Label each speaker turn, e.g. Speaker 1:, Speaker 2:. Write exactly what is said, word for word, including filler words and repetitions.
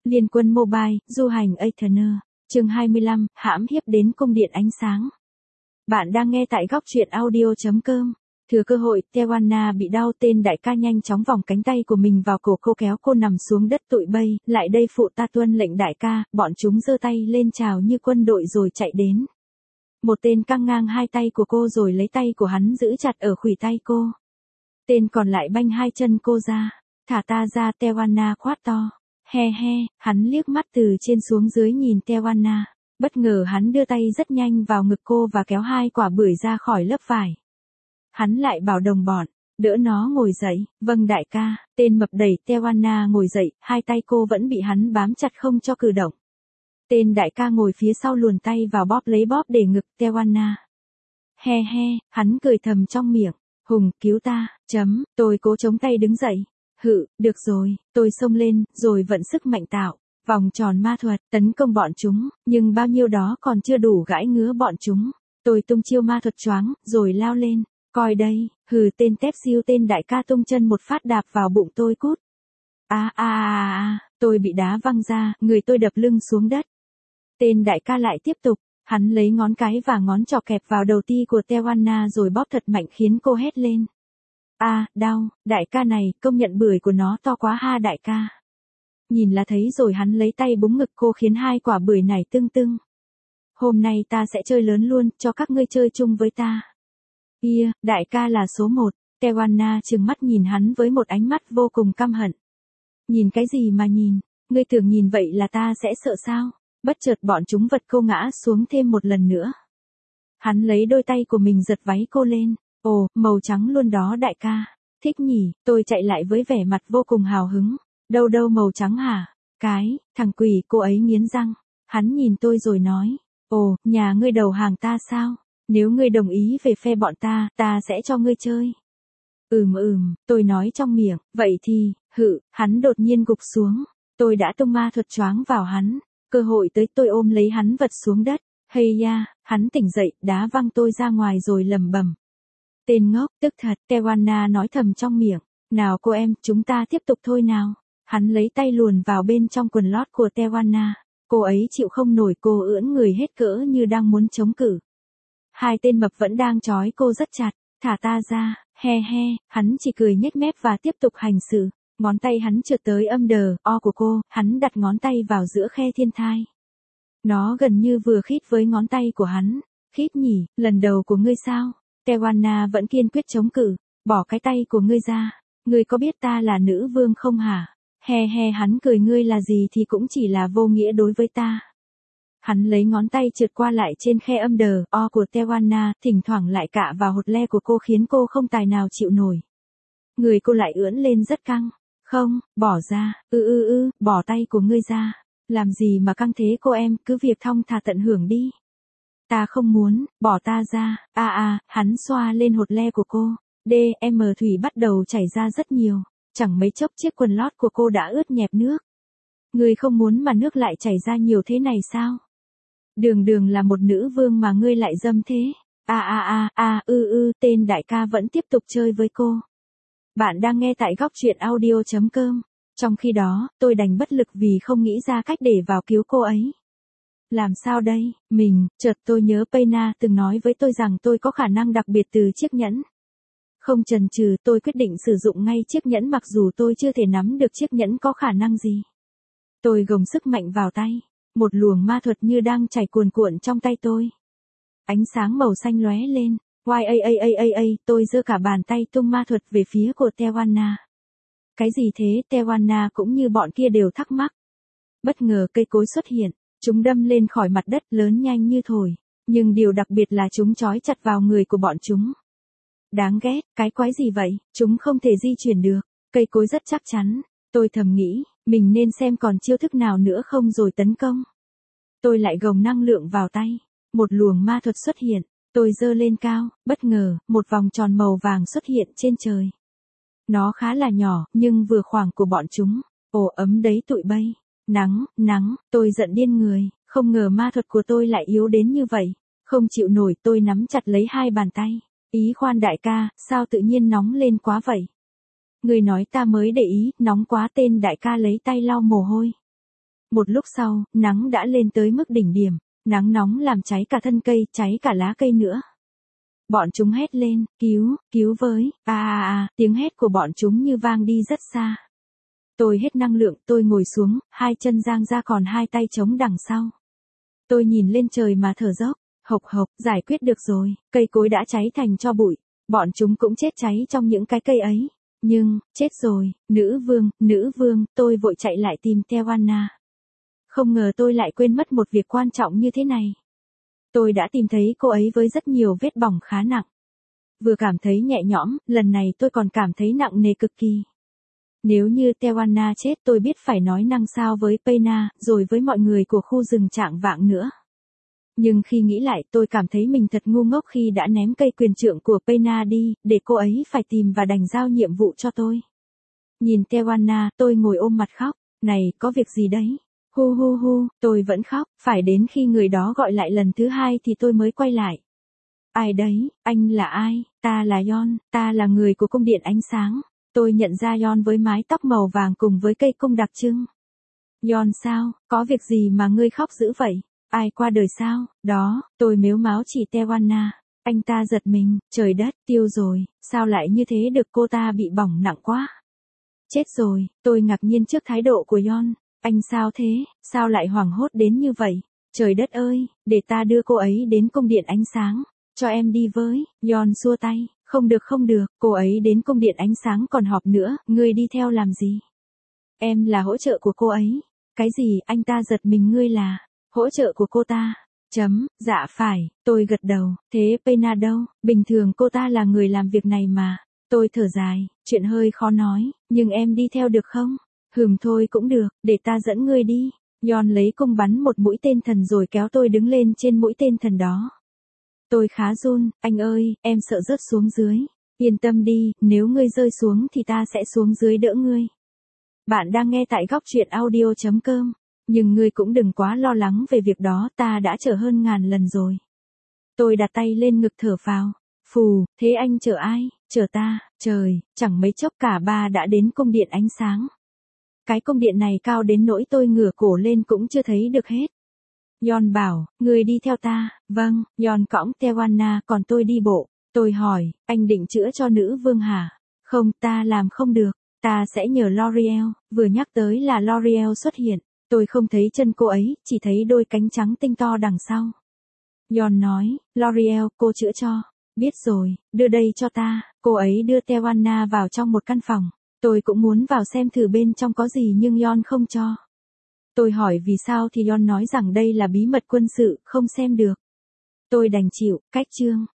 Speaker 1: Liên quân mobile, du hành Aetherner. Chương hai mươi lăm, hãm hiếp đến cung điện ánh sáng. Bạn đang nghe tại góc truyện audio chấm com. Thừa cơ hội, Tewanna bị đau, tên đại ca nhanh chóng vòng cánh tay của mình vào cổ cô, kéo cô nằm xuống đất. Tụi bay, lại đây phụ ta tuân lệnh đại ca. Bọn chúng giơ tay lên chào như quân đội rồi chạy đến. Một tên căng ngang hai tay của cô rồi lấy tay của hắn giữ chặt ở khuỷu tay cô. Tên còn lại banh hai chân cô ra. Thả ta ra, Tewanna quát to. He he, hắn liếc mắt từ trên xuống dưới nhìn Tewanna. Bất ngờ hắn đưa tay rất nhanh vào ngực cô và kéo hai quả bưởi ra khỏi lớp vải. Hắn lại bảo đồng bọn, đỡ nó ngồi dậy. Vâng đại ca. Tên mập đẩy Tewanna ngồi dậy, hai tay cô vẫn bị hắn bám chặt không cho cử động. Tên đại ca ngồi phía sau luồn tay vào bóp lấy bóp để ngực Tewanna. He he, hắn cười thầm trong miệng. Hùng, cứu ta, chấm, tôi cố chống tay đứng dậy. Hự, được rồi, tôi xông lên, rồi vận sức mạnh tạo, vòng tròn ma thuật, tấn công bọn chúng, nhưng bao nhiêu đó còn chưa đủ gãi ngứa bọn chúng. Tôi tung chiêu ma thuật choáng, rồi lao lên, coi đây, hừ tên tép siêu tên đại ca tung chân một phát đạp vào bụng tôi cút. A a a a, tôi bị đá văng ra, người tôi đập lưng xuống đất. Tên đại ca lại tiếp tục, hắn lấy ngón cái và ngón trỏ kẹp vào đầu ti của Tewanna rồi bóp thật mạnh khiến cô hét lên. A, à, đau, đại ca này, công nhận bưởi của nó to quá ha đại ca. Nhìn là thấy rồi hắn lấy tay búng ngực cô khiến hai quả bưởi này tưng tưng. Hôm nay ta sẽ chơi lớn luôn, cho các ngươi chơi chung với ta. Ia, đại ca là số một, Tewanna trừng mắt nhìn hắn với một ánh mắt vô cùng căm hận. Nhìn cái gì mà nhìn, ngươi tưởng nhìn vậy là ta sẽ sợ sao? Bất chợt bọn chúng vật cô ngã xuống thêm một lần nữa. Hắn lấy đôi tay của mình giật váy cô lên. Ồ, màu trắng luôn đó đại ca. Thích nhỉ, tôi chạy lại với vẻ mặt vô cùng hào hứng. Đâu đâu màu trắng hả? Cái, thằng quỷ, cô ấy nghiến răng. Hắn nhìn tôi rồi nói. Ồ, nhà ngươi đầu hàng ta sao? Nếu ngươi đồng ý về phe bọn ta, ta sẽ cho ngươi chơi. Ừm ừm, tôi nói trong miệng. Vậy thì, hự, hắn đột nhiên gục xuống. Tôi đã tung ma thuật choáng vào hắn. Cơ hội tới tôi ôm lấy hắn vật xuống đất. Hay da, hắn tỉnh dậy, đá văng tôi ra ngoài rồi lầm bầm. Tên ngốc, tức thật, Tewanna nói thầm trong miệng. Nào cô em, chúng ta tiếp tục thôi nào. Hắn lấy tay luồn vào bên trong quần lót của Tewanna. Cô ấy chịu không nổi, cô ưỡn người hết cỡ như đang muốn chống cự. Hai tên mập vẫn đang trói cô rất chặt. Thả ta ra, he he, hắn chỉ cười nhếch mép và tiếp tục hành sự. Ngón tay hắn trượt tới âm đờ, o của cô, hắn đặt ngón tay vào giữa khe thiên thai. Nó gần như vừa khít với ngón tay của hắn. Khít nhỉ, lần đầu của ngươi sao? Tewanna vẫn kiên quyết chống cự. Bỏ cái tay của ngươi ra. Ngươi có biết ta là nữ vương không hả? He he hắn cười, ngươi là gì thì cũng chỉ là vô nghĩa đối với ta. Hắn lấy ngón tay trượt qua lại trên khe âm đờ, o của Tewanna, thỉnh thoảng lại cạ vào hột le của cô khiến cô không tài nào chịu nổi. Người cô lại ưỡn lên rất căng. Không, bỏ ra, ư ư ư, bỏ tay của ngươi ra. Làm gì mà căng thế cô em, cứ việc thong thả tận hưởng đi. Ta không muốn, bỏ ta ra, a a, hắn xoa lên hột le của cô. D, M thủy bắt đầu chảy ra rất nhiều. Chẳng mấy chốc chiếc quần lót của cô đã ướt nhẹp nước. Ngươi không muốn mà nước lại chảy ra nhiều thế này sao? Đường đường là một nữ vương mà ngươi lại dâm thế. A a a, a, ư ư, tên đại ca vẫn tiếp tục chơi với cô. Bạn đang nghe tại góc truyện audio chấm com. Trong khi đó, tôi đành bất lực vì không nghĩ ra cách để vào cứu cô ấy. Làm sao đây, mình, chợt tôi nhớ Payna từng nói với tôi rằng tôi có khả năng đặc biệt từ chiếc nhẫn. Không chần chừ, tôi quyết định sử dụng ngay chiếc nhẫn mặc dù tôi chưa thể nắm được chiếc nhẫn có khả năng gì. Tôi gồng sức mạnh vào tay. Một luồng ma thuật như đang chảy cuồn cuộn trong tay tôi. Ánh sáng màu xanh lóe lên. Oai a a a a a, tôi giơ cả bàn tay tung ma thuật về phía của Tewanna. Cái gì thế? Tewanna cũng như bọn kia đều thắc mắc. Bất ngờ cây cối xuất hiện. Chúng đâm lên khỏi mặt đất lớn nhanh như thổi. Nhưng điều đặc biệt là chúng trói chặt vào người của bọn chúng. Đáng ghét, cái quái gì vậy? Chúng không thể di chuyển được. Cây cối rất chắc chắn. Tôi thầm nghĩ, mình nên xem còn chiêu thức nào nữa không rồi tấn công. Tôi lại gồng năng lượng vào tay. Một luồng ma thuật xuất hiện. Tôi giơ lên cao, bất ngờ, một vòng tròn màu vàng xuất hiện trên trời. Nó khá là nhỏ, nhưng vừa khoảng của bọn chúng. Ồ ấm đấy tụi bay. Nắng, nắng, tôi giận điên người, không ngờ ma thuật của tôi lại yếu đến như vậy. Không chịu nổi, tôi nắm chặt lấy hai bàn tay. Ý khoan đại ca, sao tự nhiên nóng lên quá vậy? Người nói ta mới để ý, nóng quá, tên đại ca lấy tay lau mồ hôi. Một lúc sau, nắng đã lên tới mức đỉnh điểm, nắng nóng làm cháy cả thân cây, cháy cả lá cây nữa. Bọn chúng hét lên, cứu, cứu với, à à à, tiếng hét của bọn chúng như vang đi rất xa. Tôi hết năng lượng, tôi ngồi xuống, hai chân dang ra còn hai tay chống đằng sau. Tôi nhìn lên trời mà thở dốc, hộc hộc, giải quyết được rồi, cây cối đã cháy thành tro bụi, bọn chúng cũng chết cháy trong những cái cây ấy. Nhưng, chết rồi, nữ vương, nữ vương, tôi vội chạy lại tìm Tewana. Không ngờ tôi lại quên mất một việc quan trọng như thế này. Tôi đã tìm thấy cô ấy với rất nhiều vết bỏng khá nặng. Vừa cảm thấy nhẹ nhõm, lần này tôi còn cảm thấy nặng nề cực kỳ. Nếu như Tewana chết tôi biết phải nói năng sao với Pena, rồi với mọi người của khu rừng Trạng Vạng nữa. Nhưng khi nghĩ lại tôi cảm thấy mình thật ngu ngốc khi đã ném cây quyền trượng của Pena đi, để cô ấy phải tìm và đành giao nhiệm vụ cho tôi. Nhìn Tewana, tôi ngồi ôm mặt khóc, này, có việc gì đấy? Hu hu hu, tôi vẫn khóc, phải đến khi người đó gọi lại lần thứ hai thì tôi mới quay lại. Ai đấy, anh là ai? Ta là Yon, ta là người của cung điện ánh sáng. Tôi nhận ra Yon với mái tóc màu vàng cùng với cây cung đặc trưng. Yon sao, có việc gì mà ngươi khóc dữ vậy? Ai qua đời sao? Đó, tôi mếu máo chỉ Tewana. Anh ta giật mình, trời đất, tiêu rồi, sao lại như thế được, cô ta bị bỏng nặng quá. Chết rồi, tôi ngạc nhiên trước thái độ của Yon. Anh sao thế, sao lại hoảng hốt đến như vậy? Trời đất ơi, để ta đưa cô ấy đến cung điện ánh sáng, cho em đi với. Yon xua tay, không được không được, cô ấy đến cung điện ánh sáng còn họp nữa, ngươi đi theo làm gì? Em là hỗ trợ của cô ấy. Cái gì, anh ta giật mình, ngươi là hỗ trợ của cô ta? Chấm, dạ phải, tôi gật đầu, thế Pena đâu, bình thường cô ta là người làm việc này mà. Tôi thở dài, chuyện hơi khó nói, nhưng em đi theo được không? Hừm thôi cũng được, để ta dẫn ngươi đi. Yon lấy cung bắn một mũi tên thần rồi kéo tôi đứng lên trên mũi tên thần đó. Tôi khá run, anh ơi, em sợ rớt xuống dưới. Yên tâm đi, nếu ngươi rơi xuống thì ta sẽ xuống dưới đỡ ngươi. Bạn đang nghe tại góc truyện audio chấm com. Nhưng ngươi cũng đừng quá lo lắng về việc đó, ta đã chở hơn ngàn lần rồi. Tôi đặt tay lên ngực thở phào. Phù, thế anh chở ai? Chở ta, trời, chẳng mấy chốc cả ba đã đến cung điện ánh sáng. Cái cung điện này cao đến nỗi tôi ngửa cổ lên cũng chưa thấy được hết. Yon bảo, người đi theo ta. Vâng, Yon cõng Tewana, còn tôi đi bộ. Tôi hỏi, anh định chữa cho nữ vương hả? Không, ta làm không được. Ta sẽ nhờ L'Oreal. Vừa nhắc tới là L'Oreal xuất hiện. Tôi không thấy chân cô ấy, chỉ thấy đôi cánh trắng tinh to đằng sau. Yon nói, L'Oreal, cô chữa cho. Biết rồi, đưa đây cho ta. Cô ấy đưa Tewana vào trong một căn phòng. Tôi cũng muốn vào xem thử bên trong có gì nhưng Yon không cho. Tôi hỏi vì sao thì Yon nói rằng đây là bí mật quân sự, không xem được. Tôi đành chịu, cách chương.